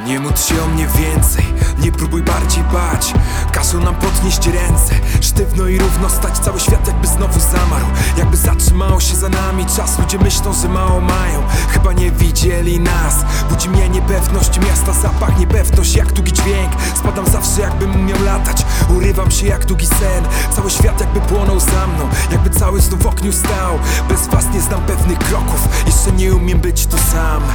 Nie módl się o mnie więcej, nie próbuj bardziej bać. Każą nam podnieść ręce, sztywno i równo stać. Cały świat jakby znowu zamarł, jakby zatrzymało się za nami czas. Ludzie myślą, że mało mają, chyba nie widzieli nas. Budzi mnie niepewność miasta, zapach, niepewność jak długi dźwięk. Spadam zawsze jakbym miał latać, urywam się jak długi sen. Cały świat jakby płonął za mną, jakby cały znów w ogniu stał. Bez was nie znam pewnych kroków, jeszcze nie umiem być tu sam.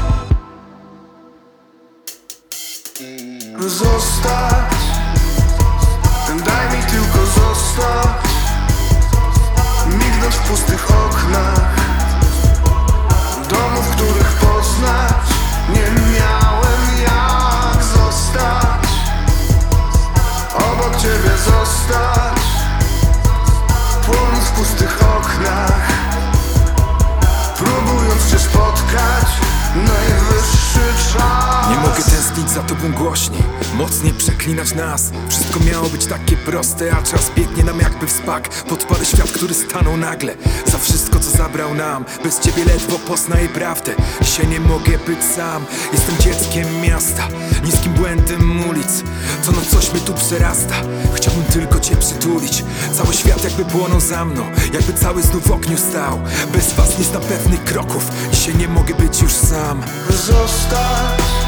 Zostać, daj mi tylko zostać. Mignąć w pustych oknach domów, których poznać nie miałem jak zostać. Obok ciebie zostać, płonąc w pustych oknach, próbując cię spotkać. Najwyższy czas. Nie mogę tęsknić za tobą głośniej, mocniej przeklinać nas. Wszystko miało być takie proste, a czas biegnie nam jakby w spak. Podpady świat, który stanął nagle za wszystko, co zabrał nam. Bez ciebie ledwo poznaję prawdę, dzisiaj nie mogę być sam. Jestem dzieckiem miasta, niskim błędem ulic. Co noc coś mnie tu przerasta, chciałbym tylko cię przytulić. Cały świat jakby płonął za mną, jakby cały znów w ogniu stał. Bez was nie znam pewnych kroków, dzisiaj nie mogę być już sam. Zostać,